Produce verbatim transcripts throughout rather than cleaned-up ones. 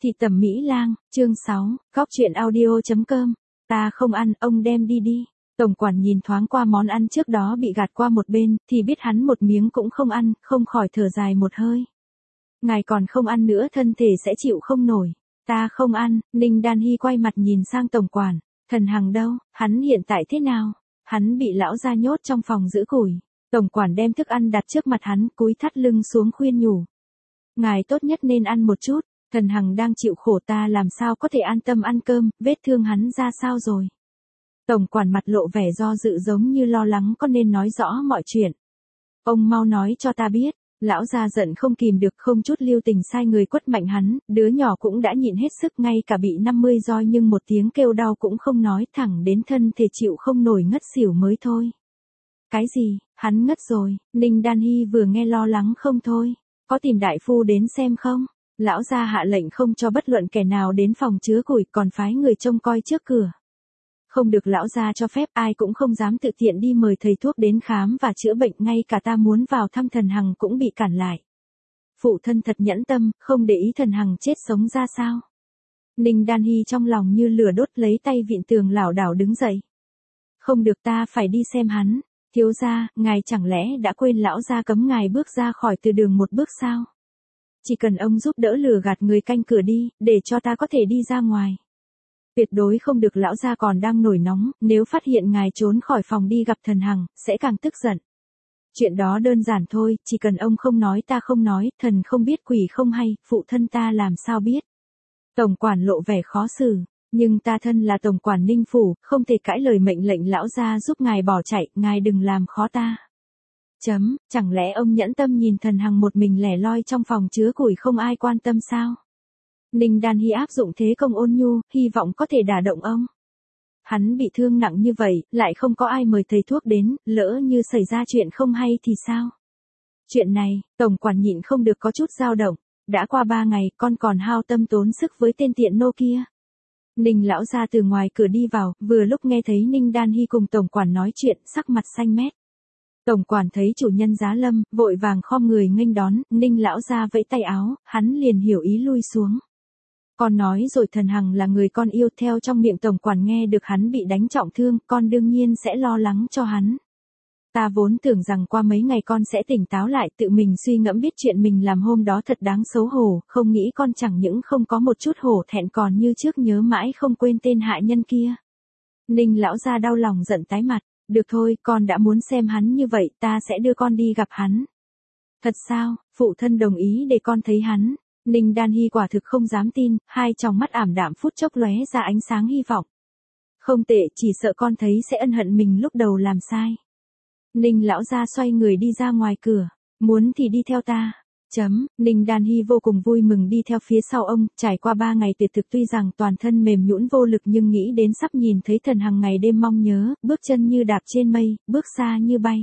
Thị tẩm Mỹ Lang, chương sáu, góc truyện audio chấm com. Ta không ăn, ông đem đi đi. Tổng quản nhìn thoáng qua món ăn trước đó bị gạt qua một bên, thì biết hắn một miếng cũng không ăn, không khỏi thở dài một hơi. Ngài còn không ăn nữa thân thể sẽ chịu không nổi. Ta không ăn. Ninh Đan Hy quay mặt nhìn sang tổng quản. Thần Hằng đâu, hắn hiện tại thế nào? Hắn bị lão gia nhốt trong phòng giữ củi. Tổng quản đem thức ăn đặt trước mặt hắn, cúi thắt lưng xuống khuyên nhủ. Ngài tốt nhất nên ăn một chút. Thần Hằng đang chịu khổ, ta làm sao có thể an tâm ăn cơm, vết thương hắn ra sao rồi? Tổng quản mặt lộ vẻ do dự giống như lo lắng có nên nói rõ mọi chuyện. Ông mau nói cho ta biết. Lão gia giận không kìm được, không chút lưu tình sai người quất mạnh hắn, đứa nhỏ cũng đã nhịn hết sức, ngay cả bị năm mươi roi nhưng một tiếng kêu đau cũng không nói, thẳng đến thân thể chịu không nổi ngất xỉu mới thôi. Cái gì, hắn ngất rồi? Ninh Đan Hy vừa nghe lo lắng không thôi. Có tìm đại phu đến xem không? Lão gia hạ lệnh không cho bất luận kẻ nào đến phòng chứa củi, còn phái người trông coi trước cửa. Không được lão gia cho phép, ai cũng không dám tự tiện đi mời thầy thuốc đến khám và chữa bệnh, ngay cả ta muốn vào thăm Thần Hằng cũng bị cản lại. Phụ thân thật nhẫn tâm, không để ý Thần Hằng chết sống ra sao. Ninh Đan Hy trong lòng như lửa đốt, lấy tay vịn tường lảo đảo đứng dậy. Không được, ta phải đi xem hắn. Thiếu gia, ngài chẳng lẽ đã quên lão gia cấm ngài bước ra khỏi từ đường một bước sao? Chỉ cần ông giúp đỡ lừa gạt người canh cửa đi, để cho ta có thể đi ra ngoài. Tuyệt đối không được, lão gia còn đang nổi nóng, nếu phát hiện ngài trốn khỏi phòng đi gặp Thần Hằng, sẽ càng tức giận. Chuyện đó đơn giản thôi, chỉ cần ông không nói ta không nói, thần không biết quỷ không hay, phụ thân ta làm sao biết. Tổng quản lộ vẻ khó xử, nhưng ta thân là tổng quản Ninh Phủ, không thể cãi lời mệnh lệnh lão gia giúp ngài bỏ chạy, ngài đừng làm khó ta. Chấm, chẳng lẽ ông nhẫn tâm nhìn Thần Hằng một mình lẻ loi trong phòng chứa củi không ai quan tâm sao? Ninh Đan Hy áp dụng thế công ôn nhu, hy vọng có thể đả động ông. Hắn bị thương nặng như vậy, lại không có ai mời thầy thuốc đến, lỡ như xảy ra chuyện không hay thì sao? Chuyện này, tổng quản nhịn không được có chút dao động. Đã qua ba ngày, con còn hao tâm tốn sức với tên tiện nô kia. Ninh lão gia từ ngoài cửa đi vào, vừa lúc nghe thấy Ninh Đan Hy cùng tổng quản nói chuyện, sắc mặt xanh mét. Tổng quản thấy chủ nhân giá lâm, vội vàng khom người nghênh đón, Ninh lão gia vẫy tay áo, hắn liền hiểu ý lui xuống. Con nói rồi, Thần Hằng là người con yêu, theo trong miệng tổng quản nghe được hắn bị đánh trọng thương, con đương nhiên sẽ lo lắng cho hắn. Ta vốn tưởng rằng qua mấy ngày con sẽ tỉnh táo lại, tự mình suy ngẫm biết chuyện mình làm hôm đó thật đáng xấu hổ, không nghĩ con chẳng những không có một chút hổ thẹn còn như trước nhớ mãi không quên tên hại nhân kia. Ninh lão gia đau lòng giận tái mặt. Được thôi, con đã muốn xem hắn như vậy, ta sẽ đưa con đi gặp hắn. Thật sao? Phụ thân đồng ý để con thấy hắn. Ninh Đan Hy quả thực không dám tin, hai tròng mắt ảm đạm phút chốc lóe ra ánh sáng hy vọng. Không tệ, chỉ sợ con thấy sẽ ân hận mình lúc đầu làm sai. Ninh lão gia xoay người đi ra ngoài cửa. Muốn thì đi theo ta. Chấm, Ninh Đan Hy vô cùng vui mừng đi theo phía sau ông, trải qua ba ngày tuyệt thực tuy rằng toàn thân mềm nhũn vô lực nhưng nghĩ đến sắp nhìn thấy Thần Hằng ngày đêm mong nhớ, bước chân như đạp trên mây, bước xa như bay.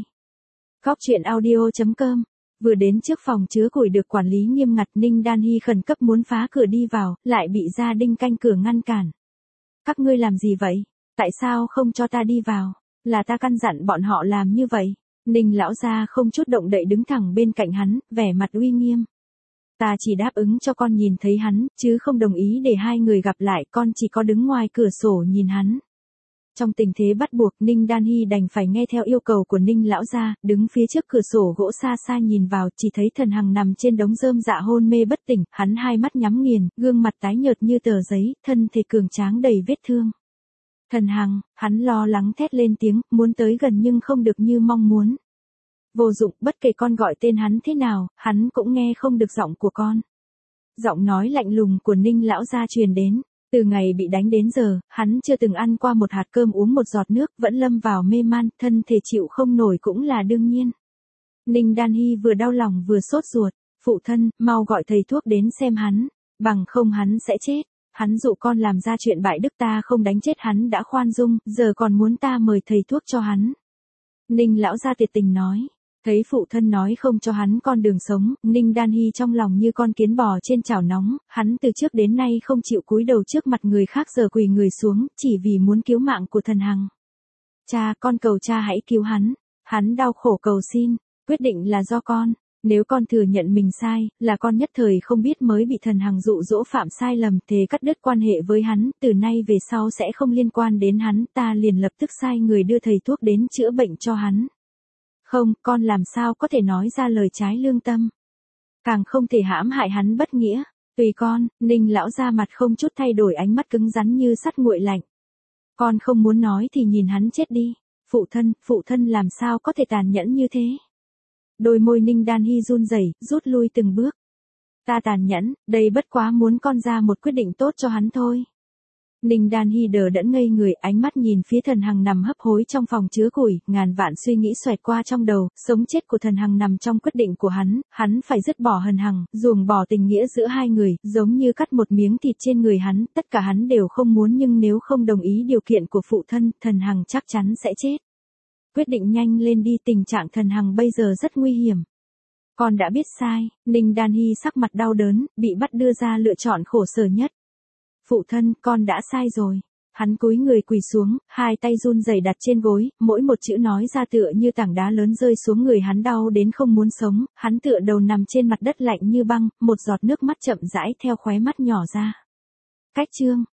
Góc truyện audio chấm com. Vừa đến trước phòng chứa củi được quản lý nghiêm ngặt, Ninh Đan Hy khẩn cấp muốn phá cửa đi vào, lại bị gia đinh canh cửa ngăn cản. Các ngươi làm gì vậy? Tại sao không cho ta đi vào? Là ta căn dặn bọn họ làm như vậy. Ninh lão gia không chút động đậy đứng thẳng bên cạnh hắn, vẻ mặt uy nghiêm. Ta chỉ đáp ứng cho con nhìn thấy hắn, chứ không đồng ý để hai người gặp lại, con chỉ có đứng ngoài cửa sổ nhìn hắn. Trong tình thế bắt buộc, Ninh Đan Hy đành phải nghe theo yêu cầu của Ninh lão gia, đứng phía trước cửa sổ gỗ xa xa nhìn vào, chỉ thấy Thần Hằng nằm trên đống rơm rạ hôn mê bất tỉnh, hắn hai mắt nhắm nghiền, gương mặt tái nhợt như tờ giấy, thân thể cường tráng đầy vết thương. Thần Hằng, hắn lo lắng thét lên tiếng, muốn tới gần nhưng không được như mong muốn. Vô dụng, bất kể con gọi tên hắn thế nào, hắn cũng nghe không được giọng của con. Giọng nói lạnh lùng của Ninh lão gia truyền đến. Từ ngày bị đánh đến giờ, hắn chưa từng ăn qua một hạt cơm uống một giọt nước, vẫn lâm vào mê man, thân thể chịu không nổi cũng là đương nhiên. Ninh Đan Hy vừa đau lòng vừa sốt ruột. Phụ thân, mau gọi thầy thuốc đến xem hắn. Bằng không hắn sẽ chết. Hắn dụ con làm ra chuyện bại đức, ta không đánh chết hắn đã khoan dung, giờ còn muốn ta mời thầy thuốc cho hắn. Ninh lão gia tuyệt tình nói. Thấy phụ thân nói không cho hắn con đường sống, Ninh Đan Hy trong lòng như con kiến bò trên chảo nóng, hắn từ trước đến nay không chịu cúi đầu trước mặt người khác, giờ quỳ người xuống, chỉ vì muốn cứu mạng của Thần Hằng. Cha, con cầu cha hãy cứu hắn, hắn đau khổ cầu xin, quyết định là do con. Nếu con thừa nhận mình sai, là con nhất thời không biết mới bị thần Hằng dụ dỗ phạm sai lầm, thế cắt đứt quan hệ với hắn, từ nay về sau sẽ không liên quan đến hắn, ta liền lập tức sai người đưa thầy thuốc đến chữa bệnh cho hắn. Không, con làm sao có thể nói ra lời trái lương tâm. Càng không thể hãm hại hắn bất nghĩa. Tùy con, Ninh lão ra mặt không chút thay đổi, ánh mắt cứng rắn như sắt nguội lạnh. Con không muốn nói thì nhìn hắn chết đi. Phụ thân, phụ thân làm sao có thể tàn nhẫn như thế. Đôi môi Ninh Đan Hy run rẩy, rút lui từng bước. Ta tàn nhẫn, đây bất quá muốn con ra một quyết định tốt cho hắn thôi. Ninh Đan Hy đờ đẫn ngây người, ánh mắt nhìn phía thần Hằng nằm hấp hối trong phòng chứa củi, ngàn vạn suy nghĩ xoẹt qua trong đầu, sống chết của thần Hằng nằm trong quyết định của hắn, hắn phải dứt bỏ hần Hằng, ruồng bỏ tình nghĩa giữa hai người, giống như cắt một miếng thịt trên người hắn, tất cả hắn đều không muốn, nhưng nếu không đồng ý điều kiện của phụ thân, thần Hằng chắc chắn sẽ chết. Quyết định nhanh lên đi, tình trạng thần Hằng bây giờ rất nguy hiểm. Con đã biết sai, Ninh Đan Hy sắc mặt đau đớn, bị bắt đưa ra lựa chọn khổ sở nhất. Phụ thân, con đã sai rồi. Hắn cúi người quỳ xuống, hai tay run rẩy đặt trên gối, mỗi một chữ nói ra tựa như tảng đá lớn rơi xuống người hắn, đau đến không muốn sống, hắn tựa đầu nằm trên mặt đất lạnh như băng, một giọt nước mắt chậm rãi theo khóe mắt nhỏ ra. Cách chương